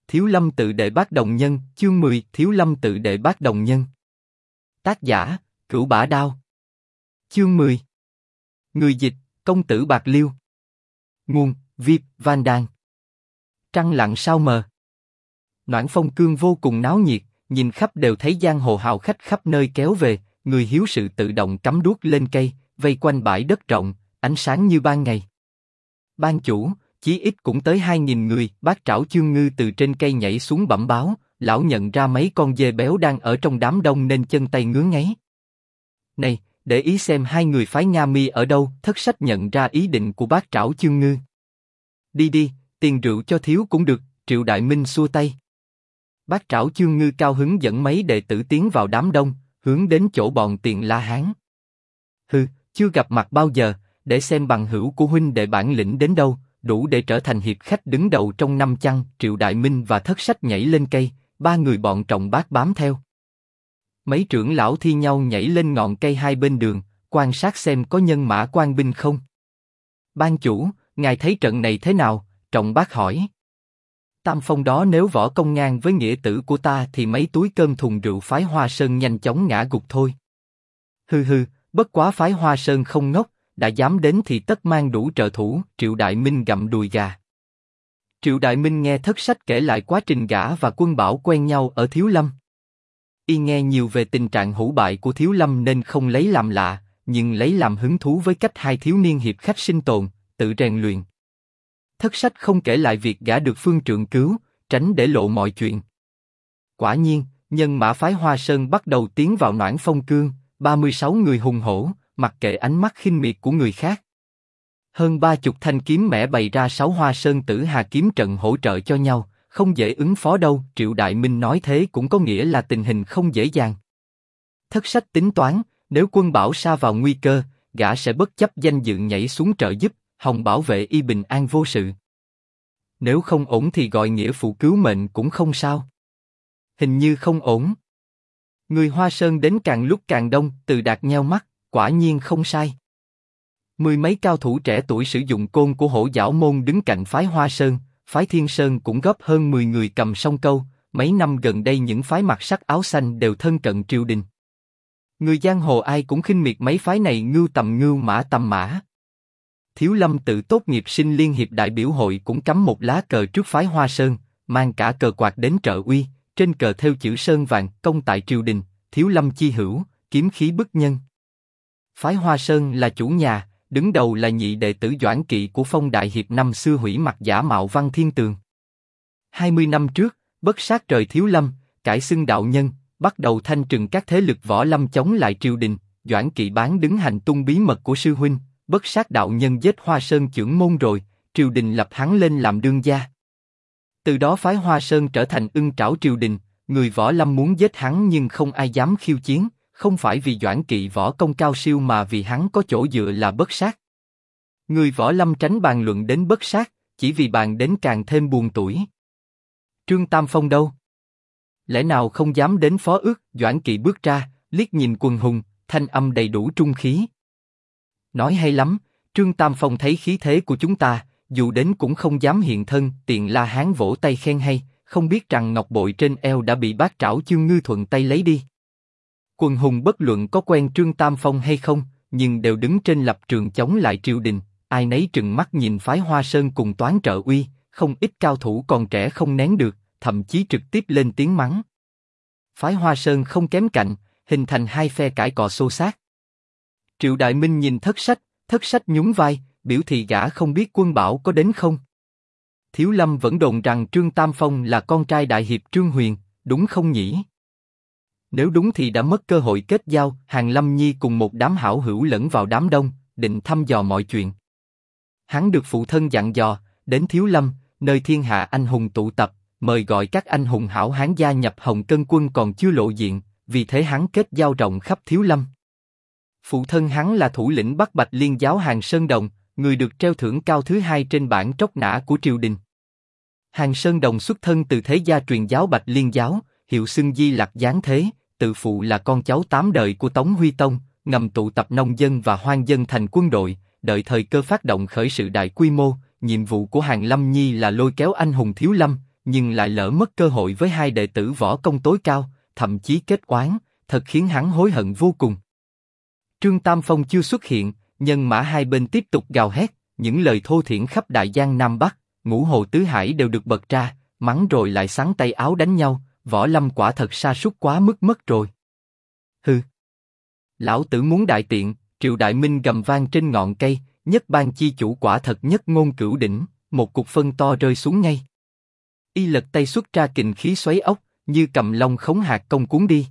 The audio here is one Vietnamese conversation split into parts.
Thiếu Lâm tự đệ bát đồng nhân, chương 10, Thiếu Lâm tự đệ bát đồng nhân. Tác giả, Cửu Bả Đao. Chương 10. Người dịch, Công tử Bạc Liêu. Nguồn, Viết, Van Đan. Trăng lặng sao mờ. Noãn Phong Cương vô cùng náo nhiệt, nhìn khắp đều thấy giang hồ hào khách khắp nơi kéo về, người hiếu sự tự động cắm đuốc lên cây, vây quanh bãi đất rộng, ánh sáng như ban ngày. Ban chủ, chí ít cũng tới 2.000 người. Bác Trảo Chương Ngư từ trên cây nhảy xuống bẩm báo, lão nhận ra mấy con dê béo đang ở trong đám đông nên chân tay ngứa ngáy. Này, để ý xem hai người phái Nga Mi ở đâu. Thất Sách nhận ra ý định của Bác Trảo Chương Ngư. Đi đi, tiền rượu cho thiếu cũng được. Triệu Đại Minh xua tay. Bác Trảo Chương Ngư cao hứng dẫn mấy đệ tử tiến vào đám đông, hướng đến chỗ bọn Tiền La Hán. Hừ, chưa gặp mặt bao giờ, để xem bằng hữu của huynh đệ bản lĩnh đến đâu, đủ để trở thành hiệp khách đứng đầu trong năm chăng. Triệu Đại Minh và Thất Sách nhảy lên cây, ba người bọn Trọng Bác bám theo. Mấy trưởng lão thi nhau nhảy lên ngọn cây hai bên đường, quan sát xem có nhân mã quan binh không. Ban chủ, ngài thấy trận này thế nào? Trọng Bác hỏi. Tam phong đó nếu võ công ngang với nghĩa tử của ta thì mấy túi cơm thùng rượu phái Hoa Sơn nhanh chóng ngã gục thôi. Hừ hừ, bất quá phái Hoa Sơn không ngốc, đã dám đến thì tất mang đủ trợ thủ. Triệu Đại Minh gặm đùi gà. Triệu Đại Minh nghe Thất Sách kể lại quá trình gã và Quân Bảo quen nhau ở Thiếu Lâm. Y nghe nhiều về tình trạng hủ bại của Thiếu Lâm nên không lấy làm lạ, nhưng lấy làm hứng thú với cách hai thiếu niên hiệp khách sinh tồn, tự rèn luyện. Thất Sách không kể lại việc gã được Phương Trượng cứu, tránh để lộ mọi chuyện. Quả nhiên, nhân mã phái Hoa Sơn bắt đầu tiến vào Noãn Phong Cương, 36 người hùng hổ, mặc kệ ánh mắt khinh miệt của người khác. Hơn 30 thanh kiếm mẻ bày ra 6 Hoa Sơn Tử Hà kiếm trận hỗ trợ cho nhau, không dễ ứng phó đâu. Triệu Đại Minh nói thế cũng có nghĩa là tình hình không dễ dàng. Thất Sách tính toán, nếu Quân Bảo sa vào nguy cơ, gã sẽ bất chấp danh dự nhảy xuống trợ giúp, hòng bảo vệ y bình an vô sự. Nếu không ổn thì gọi nghĩa phụ cứu mệnh cũng không sao. Hình như không ổn. Người Hoa Sơn đến càng lúc càng đông. Từ Đạt nheo mắt, quả nhiên không sai. Mười mấy cao thủ trẻ tuổi sử dụng côn của Hổ Giảo Môn đứng cạnh phái Hoa Sơn, phái Thiên Sơn cũng góp hơn 10 người cầm song câu. Mấy năm gần đây những phái mặc sắc áo xanh đều thân cận triều đình. Người giang hồ ai cũng khinh miệt mấy phái này ngưu tầm ngưu mã tầm mã. Thiếu Lâm tự tốt nghiệp sinh liên hiệp đại biểu hội cũng cắm một lá cờ trước phái Hoa Sơn, mang cả cờ quạt đến trợ uy, trên cờ thêu chữ sơn vàng, công tại triều đình, Thiếu Lâm chi hữu, kiếm khí bức nhân. Phái Hoa Sơn là chủ nhà, đứng đầu là nhị đệ tử Doãn Kỵ của Phong Đại Hiệp năm xưa hủy mặt giả mạo Văn Thiên Tường. 20 năm trước, bất sát rời Thiếu Lâm, cải xưng đạo nhân, bắt đầu thanh trừng các thế lực võ lâm chống lại triều đình. Doãn Kỵ bán đứng hành tung bí mật của sư huynh, bất sát đạo nhân giết Hoa Sơn chưởng môn rồi, triều đình lập hắn lên làm đương gia. Từ đó phái Hoa Sơn trở thành ưng trảo triều đình, người võ lâm muốn giết hắn nhưng không ai dám khiêu chiến, không phải vì Doãn Kỵ võ công cao siêu mà vì hắn có chỗ dựa là bất sát. Người võ lâm tránh bàn luận đến bất sát, chỉ vì bàn đến càng thêm buồn tủi. Trương Tam Phong đâu? Lẽ nào không dám đến phó ước? Doãn Kỵ bước ra, liếc nhìn quần hùng, thanh âm đầy đủ trung khí. Nói hay lắm, Trương Tam Phong thấy khí thế của chúng ta, dù đến cũng không dám hiện thân. Tiền La Hán vỗ tay khen hay, không biết rằng ngọc bội trên eo đã bị Bác Trảo Chương Ngư thuận tay lấy đi. Quần hùng bất luận có quen Trương Tam Phong hay không, nhưng đều đứng trên lập trường chống lại triều đình, ai nấy trừng mắt nhìn phái Hoa Sơn cùng toán trợ uy, không ít cao thủ còn trẻ không nén được, thậm chí trực tiếp lên tiếng mắng. Phái Hoa Sơn không kém cạnh, hình thành hai phe cãi cọ xô xát. Triệu Đại Minh nhìn Thất Sách nhún vai, biểu thị gã không biết Quân Bảo có đến không. Thiếu Lâm vẫn đồn rằng Trương Tam Phong là con trai đại hiệp Trương Huyền, đúng không nhỉ? Nếu đúng thì đã mất cơ hội kết giao. Hàn Lâm Nhi cùng một đám hảo hữu lẫn vào đám đông, định thăm dò mọi chuyện. Hắn được phụ thân dặn dò, đến Thiếu Lâm, nơi thiên hạ anh hùng tụ tập, mời gọi các anh hùng hảo hán gia nhập Hồng Cân quân còn chưa lộ diện, vì thế hắn kết giao rộng khắp Thiếu Lâm. Phụ thân hắn là thủ lĩnh Bắc Bạch Liên giáo Hàn Sơn Đồng, người được treo thưởng cao thứ hai trên bảng tróc nã của triều đình. Hàn Sơn Đồng xuất thân từ thế gia truyền giáo Bạch Liên giáo, hiệu xưng Di Lặc Giáng Thế, tự phụ là con cháu 8 đời của Tống Huy Tông, ngầm tụ tập nông dân và hoang dân thành quân đội, đợi thời cơ phát động khởi sự đại quy mô. Nhiệm vụ của Hàn Lâm Nhi là lôi kéo anh hùng Thiếu Lâm, nhưng lại lỡ mất cơ hội với hai đệ tử võ công tối cao, thậm chí kết oán, thật khiến hắn hối hận vô cùng. Trương Tam Phong chưa xuất hiện, nhân mã hai bên tiếp tục gào hét, những lời thô thiển khắp đại giang Nam Bắc, ngũ hồ tứ hải đều được bật ra, mắng rồi lại xắn tay áo đánh nhau, Võ Lâm quả thật sa sút quá mức mất rồi. Hừ, lão tử muốn đại tiện. Triệu Đại Minh gầm vang trên ngọn cây, nhất bang chi chủ quả thật nhất ngôn cửu đỉnh, một cục phân to rơi xuống ngay. Y lật tay xuất ra kình khí xoáy ốc, như cầm long khống hạt công cuốn đi.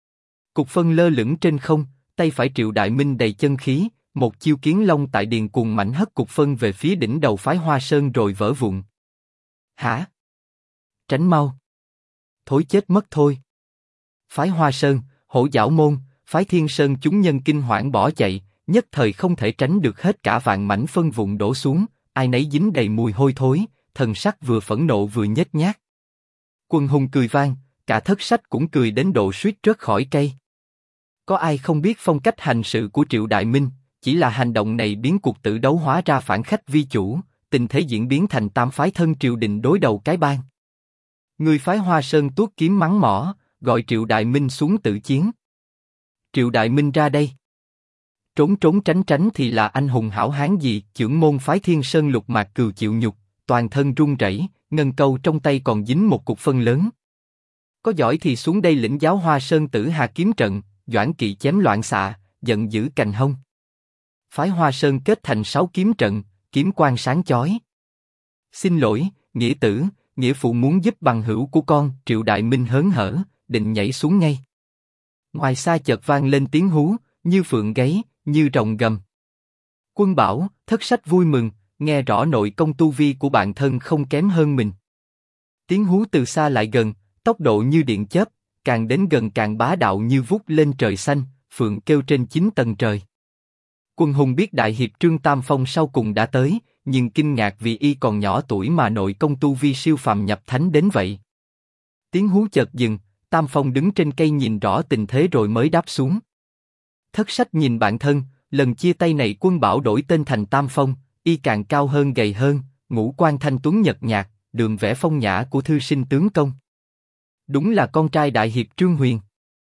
Cục phân lơ lửng trên không, tay phải Triệu Đại Minh đầy chân khí, một chiêu kiến long tại điền cuồng mạnh hất cục phân về phía đỉnh đầu phái Hoa Sơn rồi vỡ vụn. Hả? Tránh mau! Thối chết mất thôi! Phái Hoa Sơn, Hổ Giảo Môn, phái Thiên Sơn chúng nhân kinh hoảng bỏ chạy, nhất thời không thể tránh được hết cả vạn mảnh phân vụn đổ xuống, ai nấy dính đầy mùi hôi thối, thần sắc vừa phẫn nộ vừa nhếch nhác. Quần hùng cười vang, cả thất sách cũng cười đến độ suýt rớt khỏi cây. Có ai không biết phong cách hành sự của Triệu Đại Minh, chỉ là hành động này biến cuộc tử đấu hóa ra phản khách vi chủ, tình thế diễn biến thành tam phái thân triều đình đối đầu cái bang. Người phái Hoa Sơn tuốt kiếm mắng mỏ, gọi Triệu Đại Minh xuống tự chiến. Triệu Đại Minh ra đây. Trốn trốn tránh tránh thì là anh hùng hảo hán gì? Chưởng môn phái Thiên Sơn Lục Mạc Cừu chịu nhục, toàn thân run rẩy, ngân câu trong tay còn dính một cục phân lớn. Có giỏi thì xuống đây lĩnh giáo Hoa Sơn Tử Hà kiếm trận, Doãn Kỵ chém loạn xạ, giận dữ cành hông. Phái Hoa Sơn kết thành 6 kiếm trận, kiếm quang sáng chói. Xin lỗi, nghĩa tử, nghĩa phụ muốn giúp bằng hữu của con. Triệu Đại Minh hớn hở, định nhảy xuống ngay. Ngoài xa chợt vang lên tiếng hú, như phượng gáy, như rồng gầm. Quân bảo, thất sách vui mừng, nghe rõ nội công tu vi của bạn thân không kém hơn mình. Tiếng hú từ xa lại gần, tốc độ như điện chớp, càng đến gần càng bá đạo như vút lên trời xanh, phượng kêu trên 9 tầng trời. Quân hùng biết đại hiệp Trương Tam Phong sau cùng đã tới, nhưng kinh ngạc vì y còn nhỏ tuổi mà nội công tu vi siêu phàm nhập thánh đến vậy. Tiếng hú chợt dừng, Tam Phong đứng trên cây nhìn rõ tình thế rồi mới đáp xuống. Thất sách nhìn bạn thân, lần chia tay này Quân bảo đổi tên thành Tam Phong, y càng cao hơn gầy hơn, ngũ quan thanh tuấn nhợt nhạt, đường vẽ phong nhã của thư sinh tướng công. Đúng là con trai đại hiệp Trương Huyền.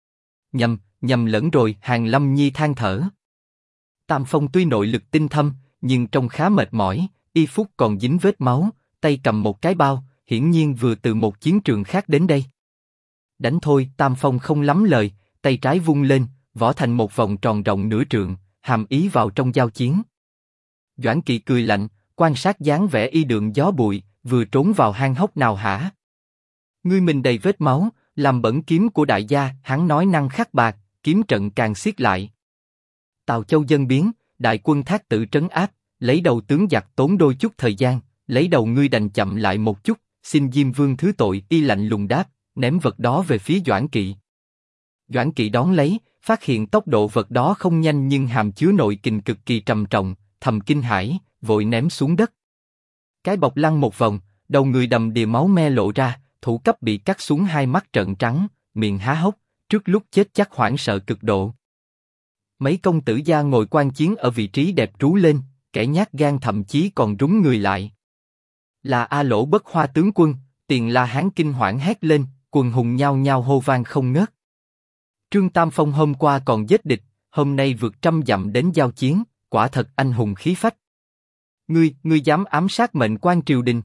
Nhầm lẫn rồi. Hàn Lâm Nhi than thở. Tam Phong tuy nội lực tinh thâm, nhưng trông khá mệt mỏi, y phúc còn dính vết máu, tay cầm một cái bao, hiển nhiên vừa từ một chiến trường khác đến đây. Đánh thôi. Tam Phong không lắm lời, tay trái vung lên, võ thành một vòng tròn rộng nửa trượng, hàm ý vào trong giao chiến. Doãn Kỵ cười lạnh, quan sát dáng vẻ y đường gió bụi, vừa trốn vào hang hốc nào hả? Ngươi mình đầy vết máu, làm bẩn kiếm của đại gia. Hắn nói năng khắc bạc, kiếm trận càng siết lại. Tào Châu dân biến, đại quân Thác Tử trấn áp, lấy đầu tướng giặc tốn đôi chút thời gian, lấy đầu ngươi đành chậm lại một chút, xin Diêm Vương thứ tội. Y lạnh lùng đáp, ném vật đó về phía Doãn Kỵ. Doãn Kỵ đón lấy, phát hiện tốc độ vật đó không nhanh nhưng hàm chứa nội kình cực kỳ trầm trọng, thầm kinh hãi, vội ném xuống đất. Cái bọc lăn một vòng, đầu người đầm đìa máu me lộ ra, thủ cấp bị cắt xuống hai mắt trợn trắng, miệng há hốc, trước lúc chết chắc hoảng sợ cực độ. Mấy công tử gia ngồi quan chiến ở vị trí đẹp rú lên, kẻ nhát gan thậm chí còn rúng người lại. Là A Lỗ Bất Hoa tướng quân, Tiền La Hán kinh hoảng hét lên, quần hùng nhao nhao hô vang không ngớt. Trương Tam Phong hôm qua còn giết địch, hôm nay vượt 100 dặm đến giao chiến, quả thật anh hùng khí phách. Ngươi dám ám sát mệnh quan triều đình?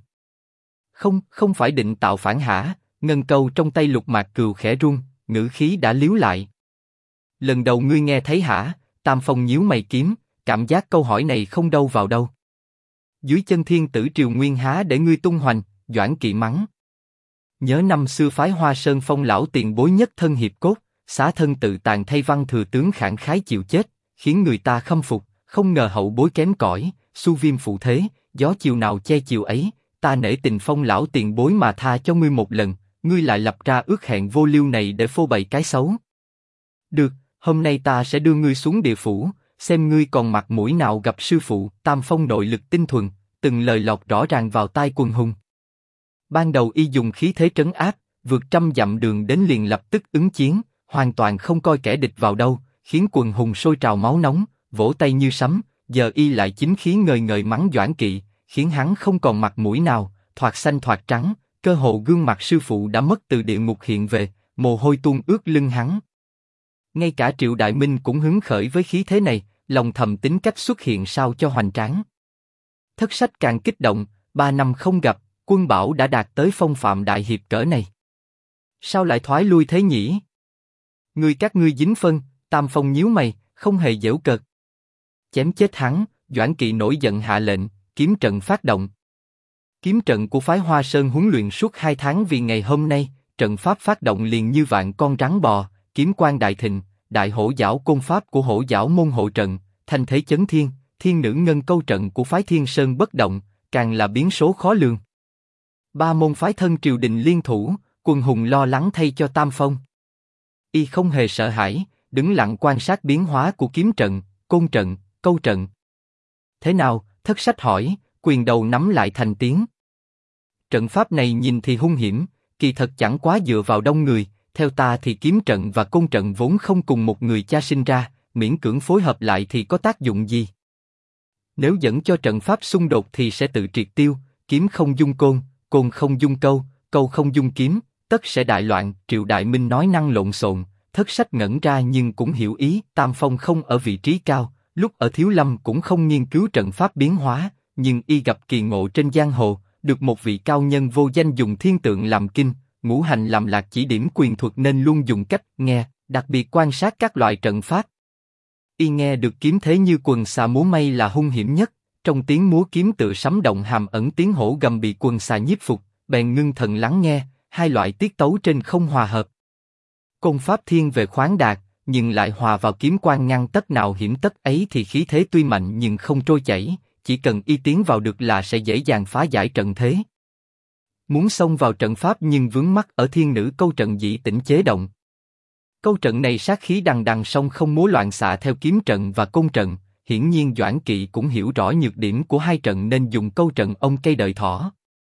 Không phải định tạo phản hả? Ngân câu trong tay Lục Mạc Cừu khẽ run, ngữ khí đã líu lại. Lần đầu ngươi nghe thấy hả? Tam Phong nhíu mày kiếm, cảm giác câu hỏi này không đâu vào đâu. Dưới chân thiên tử triều nguyên há để ngươi tung hoành? Doãn Kỵ mắng. Nhớ năm xưa phái Hoa Sơn Phong lão tiền bối nhất thân hiệp cốt, xá thân tự tàn thay văn thừa tướng khẳng khái chịu chết, khiến người ta khâm phục. Không ngờ hậu bối kém cỏi, xu viêm phụ thế, gió chiều nào che chiều ấy. Ta nể tình Phong lão tiền bối mà tha cho ngươi một lần, ngươi lại lập ra ước hẹn vô liêu này để phô bày cái xấu. Được, hôm nay ta sẽ đưa ngươi xuống địa phủ, xem ngươi còn mặt mũi nào gặp sư phụ. Tam Phong nội lực tinh thuần, từng lời lọt rõ ràng vào tai quần hùng. Ban đầu y dùng khí thế trấn áp, vượt 100 dặm đường đến liền lập tức ứng chiến, hoàn toàn không coi kẻ địch vào đâu, khiến quần hùng sôi trào máu nóng, vỗ tay như sấm. Giờ y lại chính khí ngời ngời mắng Doãn Kỵ, khiến hắn không còn mặt mũi nào, thoạt xanh thoạt trắng, cơ hồ gương mặt sư phụ đã mất từ địa ngục hiện về, mồ hôi tuôn ướt lưng hắn. Ngay cả Triệu Đại Minh cũng hứng khởi với khí thế này, lòng thầm tính cách xuất hiện sao cho hoành tráng. Thất Sách càng kích động, 3 năm không gặp, Quân Bảo đã đạt tới phong phạm đại hiệp cỡ này. Sao lại thoái lui thế nhỉ? Các ngươi dính phân, Tam Phong nhíu mày, không hề giễu cợt. Chém chết hắn, Doãn Kỵ nổi giận hạ lệnh, kiếm trận phát động. Kiếm trận của phái Hoa Sơn huấn luyện suốt 2 tháng vì ngày hôm nay, trận pháp phát động liền như vạn con rắn bò, kiếm quang đại thịnh, đại hổ giảo côn pháp của hổ giảo môn hộ trận, thanh thế chấn thiên, thiên nữ ngân câu trận của phái Thiên Sơn bất động, càng là biến số khó lường. 3 môn phái thân triều đình liên thủ, Quần Hùng lo lắng thay cho Tam Phong. Y không hề sợ hãi, đứng lặng quan sát biến hóa của kiếm trận, côn trận, câu trận. Thế nào? Thất Sách hỏi, quyền đầu nắm lại thành tiếng. Trận pháp này nhìn thì hung hiểm, kỳ thật chẳng quá dựa vào đông người. Theo ta thì kiếm trận và côn trận vốn không cùng một người cha sinh ra, miễn cưỡng phối hợp lại thì có tác dụng gì? Nếu dẫn cho trận pháp xung đột thì sẽ tự triệt tiêu, kiếm không dung côn, côn không dung câu, câu không dung kiếm, tất sẽ đại loạn. Triệu Đại Minh nói năng lộn xộn, Thất Sách ngẩn ra nhưng cũng hiểu ý. Tam Phong không ở vị trí cao, lúc ở Thiếu Lâm cũng không nghiên cứu trận pháp biến hóa, nhưng y gặp kỳ ngộ trên giang hồ, được một vị cao nhân vô danh dùng thiên tượng làm kinh, ngũ hành làm lạc chỉ điểm quyền thuật nên luôn dùng cách nghe, đặc biệt quan sát các loại trận pháp. Y nghe được kiếm thế như quần xà múa may là hung hiểm nhất, trong tiếng múa kiếm tựa sấm động hàm ẩn tiếng hổ gầm bị quần xà nhiếp phục, bèn ngưng thần lắng nghe, hai loại tiết tấu trên không hòa hợp. Côn pháp thiên về khoáng đạt, nhưng lại hòa vào kiếm quang ngăn tất nào hiểm tất ấy thì khí thế tuy mạnh nhưng không trôi chảy, chỉ cần y tiến vào được là sẽ dễ dàng phá giải trận thế. Muốn xông vào trận pháp nhưng vướng mắc ở thiên nữ câu trận dị tĩnh chế động. Câu trận này sát khí đằng đằng song không múa loạn xạ theo kiếm trận và côn trận, hiển nhiên Doãn Kỵ cũng hiểu rõ nhược điểm của hai trận nên dùng câu trận ông cây đợi thỏ.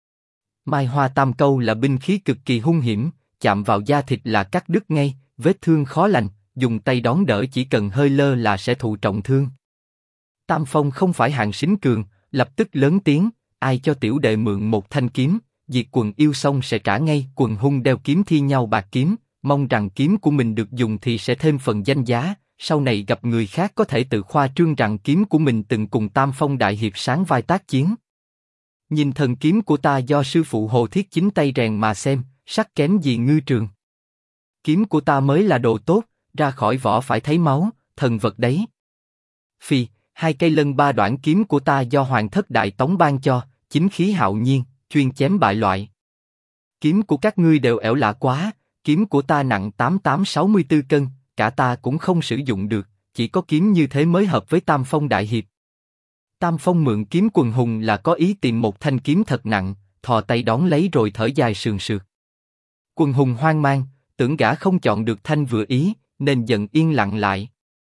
Mai Hoa Tam Câu là binh khí cực kỳ hung hiểm, chạm vào da thịt là cắt đứt ngay, vết thương khó lành, dùng tay đón đỡ chỉ cần hơi lơ là sẽ thụ trọng thương. Tam Phong không phải hạng sính cường, lập tức lớn tiếng, ai cho tiểu đệ mượn một thanh kiếm, diệt quần yêu xong sẽ trả ngay. Quần hung đeo kiếm thi nhau bạc kiếm, mong rằng kiếm của mình được dùng thì sẽ thêm phần danh giá, sau này gặp người khác có thể tự khoa trương rằng kiếm của mình từng cùng Tam Phong đại hiệp sáng vai tác chiến. Nhìn thần kiếm của ta do sư phụ Hồ Thiết chính tay rèn mà xem, sắc kém gì ngư trường. Kiếm của ta mới là đồ tốt, ra khỏi vỏ phải thấy máu, thần vật đấy. Phi, 2 cây lân 3 đoạn kiếm của ta do Hoàng Thất Đại Tống ban cho, chính khí hạo nhiên, chuyên chém bại loại. Kiếm của các ngươi đều ẻo lạ quá, kiếm của ta nặng 8864 cân, cả ta cũng không sử dụng được, chỉ có kiếm như thế mới hợp với Tam Phong đại hiệp. Tam Phong mượn kiếm Quần Hùng là có ý tìm một thanh kiếm thật nặng, thò tay đón lấy rồi thở dài sườn sượt. Quần Hùng hoang mang, tưởng gã không chọn được thanh vừa ý, nên dần yên lặng lại.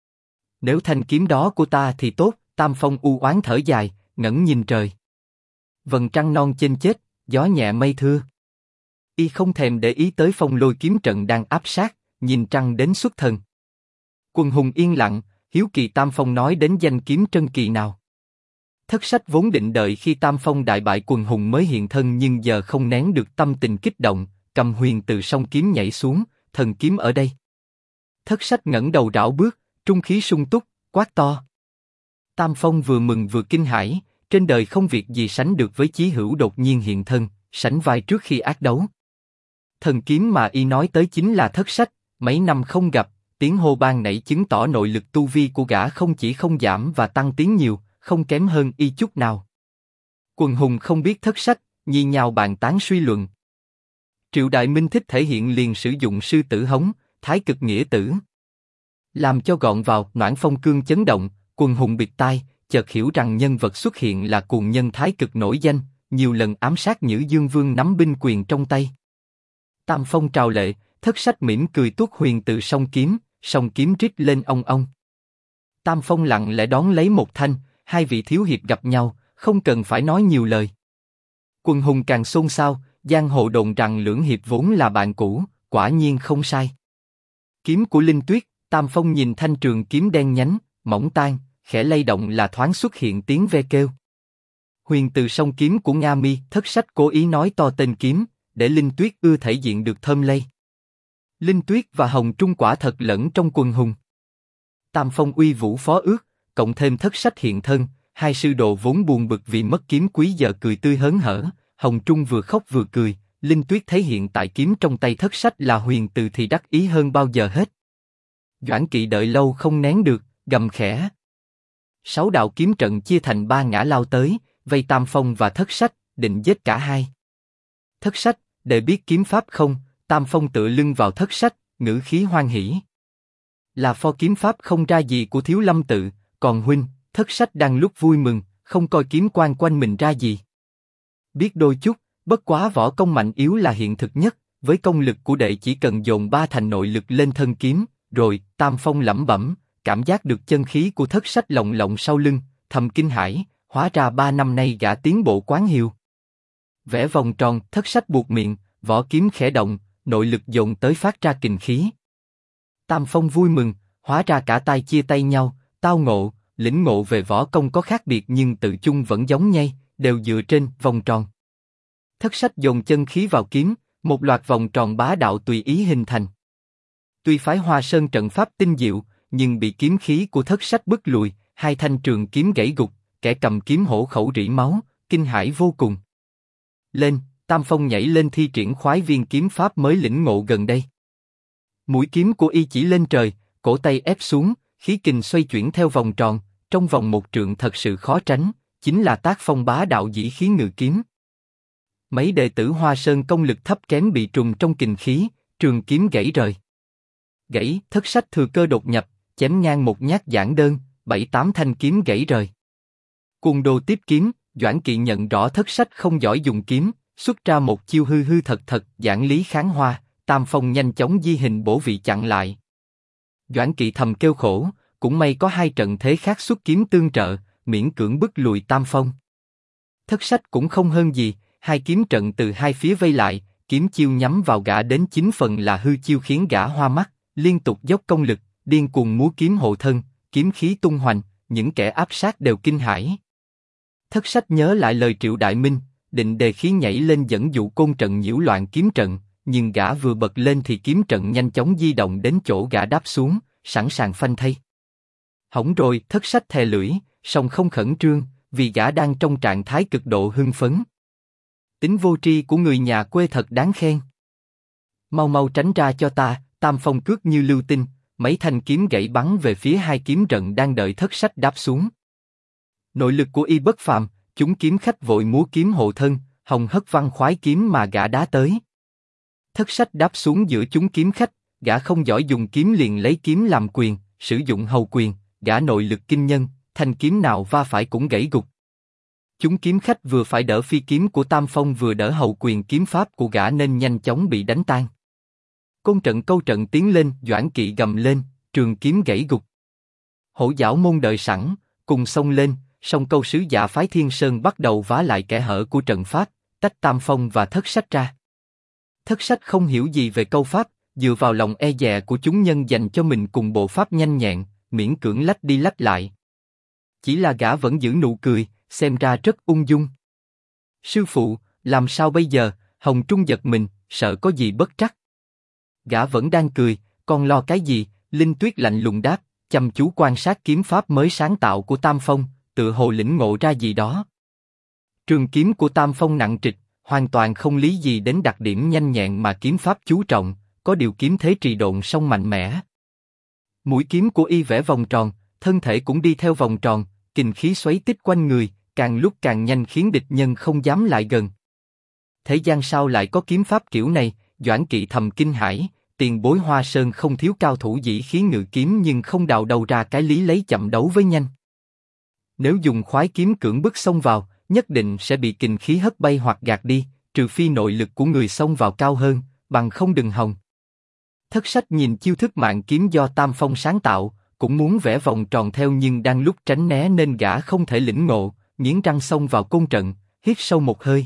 Nếu thanh kiếm đó của ta thì tốt. Tam Phong u oán thở dài, ngẩng nhìn trời. Vầng trăng non chênh chết, gió nhẹ mây thưa. Y không thèm để ý tới phong lôi kiếm trận đang áp sát, nhìn trăng đến xuất thần. Quần Hùng yên lặng, hiếu kỳ Tam Phong nói đến danh kiếm trân kỳ nào. Thất Sách vốn định đợi khi Tam Phong đại bại Quần Hùng mới hiện thân nhưng giờ không nén được tâm tình kích động, cầm huyền từ song kiếm nhảy xuống, thần kiếm ở đây. Thất Sách ngẩng đầu rảo bước, trung khí sung túc, quát to. Tam Phong vừa mừng vừa kinh hãi, trên đời không việc gì sánh được với chí hữu đột nhiên hiện thân, sánh vai trước khi ác đấu. Thần kiếm mà y nói tới chính là Thất Sách, mấy năm không gặp, tiếng hô ban nãy chứng tỏ nội lực tu vi của gã không chỉ không giảm và tăng tiến nhiều, không kém hơn y chút nào. Quần Hùng không biết Thất Sách, nhì nhào bàn tán suy luận. Triệu Đại Minh thích thể hiện liền sử dụng sư tử hống, thái cực nghĩa tử. Làm cho gọn vào, Noãn Phong cương chấn động, Quần Hùng bịt tai, chợt hiểu rằng nhân vật xuất hiện là cuồng nhân thái cực nổi danh, nhiều lần ám sát Nhữ Dương Vương nắm binh quyền trong tay. Tam Phong trào lệ, Thất Sách mỉm cười tuốt huyền từ song kiếm rít lên ong ong. Tam Phong lặng lẽ đón lấy một thanh, hai vị thiếu hiệp gặp nhau, không cần phải nói nhiều lời. Quần Hùng càng xôn xao, giang hồ đồn rằng lưỡng hiệp vốn là bạn cũ, quả nhiên không sai. Kiếm của Linh Tuyết, Tam Phong nhìn thanh trường kiếm đen nhánh, mỏng tan, khẽ lay động là thoáng xuất hiện tiếng ve kêu. Huyền từ song kiếm của Nga Mi, Thất Sách cố ý nói to tên kiếm, để Linh Tuyết ưa thể diện được thơm lây. Linh Tuyết và Hồng Trung quả thật lẫn trong quần hùng. Tam Phong uy vũ phó ước, cộng thêm Thất Sách hiện thân, hai sư đồ vốn buồn bực vì mất kiếm quý giờ cười tươi hớn hở. Hồng Trung vừa khóc vừa cười, Linh Tuyết thấy hiện tại kiếm trong tay Thất Sách là huyền từ thì đắc ý hơn bao giờ hết. Doãn Kỵ đợi lâu không nén được, gầm khẽ. 6 đạo kiếm trận chia thành 3 ngã lao tới, vây Tam Phong và Thất Sách, định giết cả hai. Thất Sách, để biết kiếm pháp không? Tam Phong tựa lưng vào Thất Sách, ngữ khí hoan hỉ. Là phò kiếm pháp không ra gì của Thiếu Lâm tự, còn huynh, Thất Sách đang lúc vui mừng, không coi kiếm quan quanh mình ra gì. Biết đôi chút, bất quá võ công mạnh yếu là hiện thực nhất, với công lực của đệ chỉ cần dồn 3 thành nội lực lên thân kiếm, rồi. Tam Phong lẩm bẩm, cảm giác được chân khí của Thất Sách lồng lộng sau lưng, thầm kinh hãi, hóa ra 3 năm nay gã tiến bộ quán hiều. Vẽ vòng tròn, Thất Sách buộc miệng, vỏ kiếm khẽ động, nội lực dồn tới phát ra kình khí. Tam Phong vui mừng, hóa ra cả tay chia tay nhau, tao ngộ, lĩnh ngộ về võ công có khác biệt nhưng tự chung vẫn giống nhau, đều dựa trên vòng tròn. Thất Sách dồn chân khí vào kiếm, một loạt vòng tròn bá đạo tùy ý hình thành. Tuy phái Hoa Sơn trận pháp tinh diệu, nhưng bị kiếm khí của Thất Sách bức lùi, hai thanh trường kiếm gãy gục, kẻ cầm kiếm hổ khẩu rỉ máu, kinh hãi vô cùng. Lên, Tam Phong nhảy lên thi triển khoái viên kiếm pháp mới lĩnh ngộ gần đây. Mũi kiếm của y chỉ lên trời, cổ tay ép xuống, khí kình xoay chuyển theo vòng tròn, trong vòng 1 trượng thật sự khó tránh, chính là tác phong bá đạo dĩ khí ngự kiếm. Mấy đệ tử Hoa Sơn công lực thấp kém bị trùng trong kình khí, trường kiếm gãy rời. Gãy, Thất Sách thừa cơ đột nhập, chém ngang một nhát giản đơn, 7-8 thanh kiếm gãy rời. Cuồng đồ tiếp kiếm, Doãn Kỵ nhận rõ Thất Sách không giỏi dùng kiếm, xuất ra một chiêu hư hư thật thật, giản lý kháng hoa. Tam Phong nhanh chóng di hình bổ vị chặn lại. Doãn Kỵ thầm kêu khổ, cũng may có 2 trận thế khác xuất kiếm tương trợ, miễn cưỡng bức lùi Tam Phong. Thất Sách cũng không hơn gì, 2 kiếm trận từ hai phía vây lại, kiếm chiêu nhắm vào gã đến 9 phần là hư chiêu khiến gã hoa mắt, liên tục dốc công lực, điên cuồng múa kiếm hộ thân, kiếm khí tung hoành, những kẻ áp sát đều kinh hãi. Thất Sách nhớ lại lời Triệu Đại Minh, định đề khí nhảy lên dẫn dụ côn trận nhiễu loạn kiếm trận, nhưng gã vừa bật lên thì kiếm trận nhanh chóng di động đến chỗ gã đáp xuống, sẵn sàng phanh thây. Hỏng rồi, Thất Sách thè lưỡi, song không khẩn trương, vì gã đang trong trạng thái cực độ hưng phấn. Tính vô tri của người nhà quê thật đáng khen. Mau mau tránh ra cho ta, Tam Phong cước như lưu tinh, mấy thanh kiếm gãy bắn về phía 2 kiếm trận đang đợi Thất Sách đáp xuống. Nội lực của y bất phàm, chúng kiếm khách vội múa kiếm hộ thân, hồng hất văn khoái kiếm mà gã đá tới. Thất Sách đáp xuống giữa chúng kiếm khách, gã không giỏi dùng kiếm liền lấy kiếm làm quyền, sử dụng hầu quyền, gã nội lực kinh nhân, thanh kiếm nào va phải cũng gãy gục. Chúng kiếm khách vừa phải đỡ phi kiếm của Tam Phong vừa đỡ hầu quyền kiếm pháp của gã nên nhanh chóng bị đánh tan. Côn trận câu trận tiến lên, Doãn Kỵ gầm lên, trường kiếm gãy gục. Hổ Giảo Môn đợi sẵn, cùng xông lên, song câu sứ giả phái Thiên Sơn bắt đầu vá lại kẽ hở của trận pháp, tách Tam Phong và Thất Sách ra. Thất Sách không hiểu gì về câu pháp, dựa vào lòng e dè của chúng nhân dành cho mình cùng bộ pháp nhanh nhẹn, miễn cưỡng lách đi lách lại. Chỉ là gã vẫn giữ nụ cười, xem ra rất ung dung. Sư phụ, làm sao bây giờ? Hồng Trung giật mình, sợ có gì bất trắc. Gã vẫn đang cười, còn lo cái gì? Linh Tuyết lạnh lùng đáp, chăm chú quan sát kiếm pháp mới sáng tạo của Tam Phong, tựa hồ lĩnh ngộ ra gì đó. Trường kiếm của Tam Phong nặng trịch, hoàn toàn không lý gì đến đặc điểm nhanh nhẹn mà kiếm pháp chú trọng, có điều kiếm thế trì độn song mạnh mẽ. Mũi kiếm của y vẽ vòng tròn, thân thể cũng đi theo vòng tròn, kình khí xoáy tích quanh người, càng lúc càng nhanh khiến địch nhân không dám lại gần. Thế gian sao lại có kiếm pháp kiểu này? Doãn Kỵ thầm kinh hãi, tiền bối Hoa Sơn không thiếu cao thủ dĩ khí ngự kiếm nhưng không đào đầu ra cái lý lấy chậm đấu với nhanh. Nếu dùng khoái kiếm cưỡng bức xông vào, nhất định sẽ bị kình khí hất bay hoặc gạt đi, trừ phi nội lực của người xông vào cao hơn, bằng không đừng hòng. Thất Sách nhìn chiêu thức mạng kiếm do Tam Phong sáng tạo, cũng muốn vẽ vòng tròn theo nhưng đang lúc tránh né nên gã không thể lĩnh ngộ, nghiến răng xông vào côn trận, hít sâu một hơi.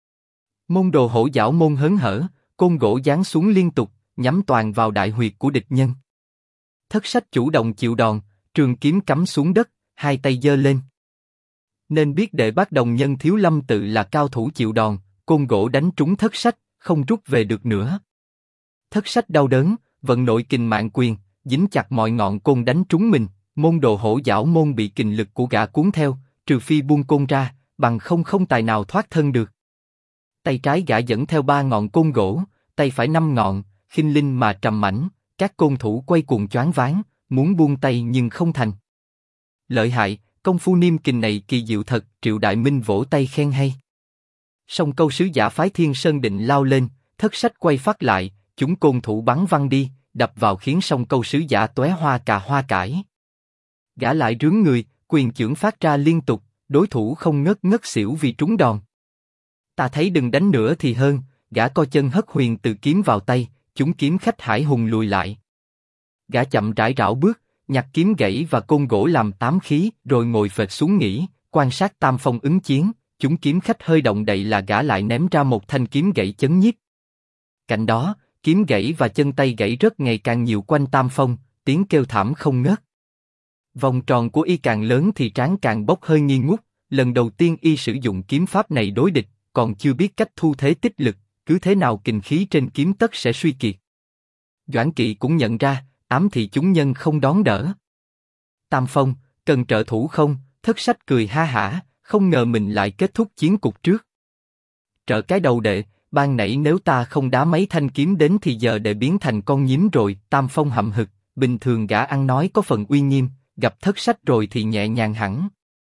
Môn đồ Hổ Giảo Môn hớn hở, côn gỗ giáng xuống liên tục, nhắm toàn vào đại huyệt của địch nhân. Thất Sách chủ động chịu đòn, trường kiếm cắm xuống đất, hai tay giơ lên. Nên biết đệ bác đồng nhân Thiếu Lâm tự là cao thủ chịu đòn, côn gỗ đánh trúng Thất Sách, không rút về được nữa. Thất sách đau đớn, vận nội kình mạng quyền, dính chặt mọi ngọn côn đánh trúng mình, môn đồ hổ giảo môn bị kình lực của gã cuốn theo, trừ phi buông côn ra, bằng không tài nào thoát thân được. Tay trái gã dẫn theo 3 ngọn côn gỗ, tay phải 5 ngọn, khinh linh mà trầm mảnh, các côn thủ quay cuồng choáng váng, muốn buông tay nhưng không thành. Lợi hại, công phu niêm kình này kỳ diệu thật, Triệu Đại Minh vỗ tay khen hay. Song câu sứ giả phái Thiên Sơn định lao lên, thất sách quay phát lại, chúng côn thủ bắn văng đi, đập vào khiến song câu sứ giả tóe hoa cà hoa cải. Gã lại rướn người, quyền chưởng phát ra liên tục, đối thủ không ngất ngất xỉu vì trúng đòn. Ta thấy đừng đánh nữa thì hơn, gã co chân hất huyền từ kiếm vào tay, chúng kiếm khách Hải Hùng lùi lại. Gã chậm rãi rảo bước, nhặt kiếm gãy và côn gỗ làm tám khí, rồi ngồi phệt xuống nghỉ, quan sát Tam Phong ứng chiến. Chúng kiếm khách hơi động đậy là gã lại ném ra một thanh kiếm gãy chấn nhiếp. Cạnh đó, kiếm gãy và chân tay gãy rất ngày càng nhiều quanh Tam Phong, tiếng kêu thảm không ngớt. Vòng tròn của y càng lớn thì trán càng bốc hơi nghi ngút. Lần đầu tiên y sử dụng kiếm pháp này đối địch, còn chưa biết cách thu thế tích lực, cứ thế nào kình khí trên kiếm tất sẽ suy kiệt. Doãn Kỵ cũng nhận ra, ám thị chúng nhân không đón đỡ. Tam Phong, cần trợ thủ không? Thất sách cười ha hả, không ngờ mình lại kết thúc chiến cục trước. Trợ cái đầu đệ, ban nãy nếu ta không đá mấy thanh kiếm đến thì giờ đệ biến thành con nhím rồi. Tam Phong hậm hực, bình thường gã ăn nói có phần uy nghiêm, gặp thất sách rồi thì nhẹ nhàng hẳn.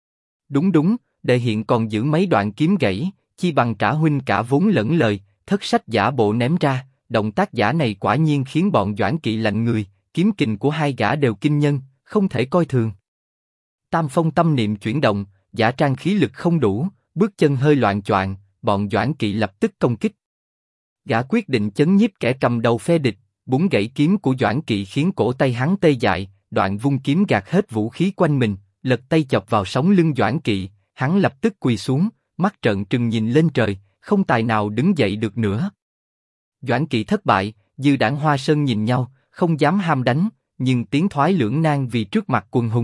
Đúng, đệ hiện còn giữ mấy đoạn kiếm gãy, chi bằng trả huynh cả vốn lẫn lời. Thất sách giả bộ ném ra, động tác giả này quả nhiên khiến bọn Doãn Kỵ lạnh người, kiếm kình của hai gã đều kinh nhân, không thể coi thường. Tam Phong tâm niệm chuyển động, giả trang khí lực không đủ, bước chân hơi loạng choạng, bọn Doãn Kỵ lập tức công kích. Gã quyết định chấn nhiếp kẻ cầm đầu phe địch, búng gãy kiếm của Doãn Kỵ khiến cổ tay hắn tê dại, đoạn vung kiếm gạt hết vũ khí quanh mình, lật tay chọc vào sống lưng Doãn Kỵ, hắn lập tức quỳ xuống, mắt trợn trừng nhìn lên trời, không tài nào đứng dậy được nữa. Doãn Kỵ thất bại, Dư Đảng Hoa Sơn nhìn nhau, không dám ham đánh, nhưng tiến thoái lưỡng nan vì trước mặt quần hùng.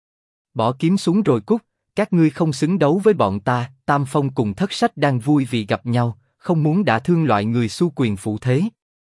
Bỏ kiếm xuống rồi cút, các ngươi không xứng đấu với bọn ta. Tam Phong cùng thất sách đang vui vì gặp nhau, không muốn đả thương loại người xu quyền phụ thế.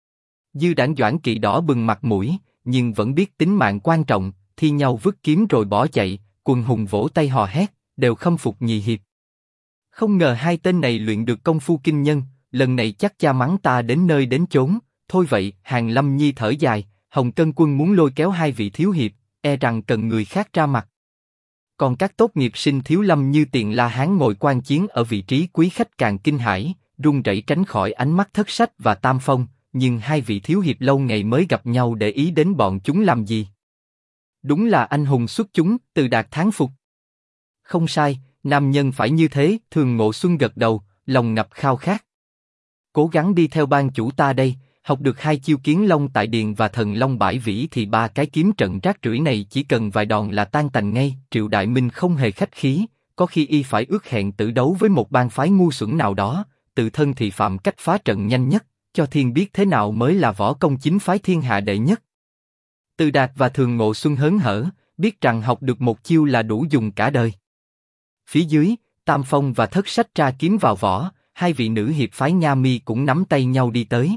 Dư Đảng Doãn Kỵ đỏ bừng mặt mũi, nhưng vẫn biết tính mạng quan trọng, thi nhau vứt kiếm rồi bỏ chạy. Quần hùng vỗ tay hò hét, đều khâm phục nhị hiệp. Không ngờ hai tên này luyện được công phu kinh nhân, lần này chắc cha mắng ta đến nơi đến chốn. Thôi vậy, Hàn Lâm Nhi thở dài, Hồng Cân Quân muốn lôi kéo hai vị thiếu hiệp, e rằng cần người khác ra mặt. Còn các tốt nghiệp sinh thiếu lâm như Tiền La Hán ngồi quan chiến ở vị trí quý khách càng kinh hãi, run rẩy tránh khỏi ánh mắt thất sách và Tam Phong, nhưng hai vị thiếu hiệp lâu ngày mới gặp nhau để ý đến bọn chúng làm gì? Đúng là anh hùng xuất chúng, Từ Đạt thán phục. Không sai, nam nhân phải như thế. Thường Ngộ Xuân gật đầu, lòng ngập khao khát. Cố gắng đi theo ban chủ ta đây, học được 2 chiêu Kiến Long tại điền và Thần Long bãi vĩ thì 3 cái kiếm trận rác rưởi này chỉ cần vài đòn là tan tành ngay. Triệu Đại Minh không hề khách khí, có khi y phải ước hẹn tử đấu với một bang phái ngu xuẩn nào đó, tự thân thì phạm cách phá trận nhanh nhất, cho thiên biết thế nào mới là võ công chính phái thiên hạ đệ nhất. Từ Đạt và Thường Ngộ Xuân hớn hở, biết rằng học được một chiêu là đủ dùng cả đời. Phía dưới, Tam Phong và thất sách tra kiếm vào vỏ, hai vị nữ hiệp phái Nha Mi cũng nắm tay nhau đi tới.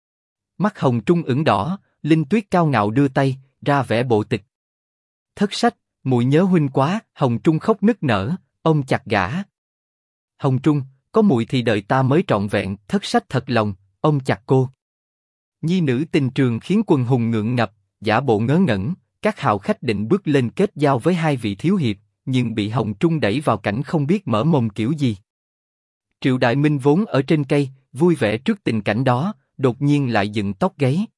Mắt Hồng Trung ửng đỏ, Linh Tuyết cao ngạo đưa tay, ra vẻ bộ tịch. Thất sách, muội nhớ huynh quá. Hồng Trung khóc nức nở, ôm chặt gã. Hồng Trung, có muội thì đời ta mới trọn vẹn. Thất sách thật lòng, ôm chặt cô. Nhi nữ tình trường khiến quần hùng ngượng ngập, giả bộ ngớ ngẩn. Các hào khách định bước lên kết giao với hai vị thiếu hiệp, nhưng bị Hồng Trung đẩy vào cảnh không biết mở mồm kiểu gì. Triệu Đại Minh vốn ở trên cây, vui vẻ trước tình cảnh đó, đột nhiên lại dựng tóc gáy.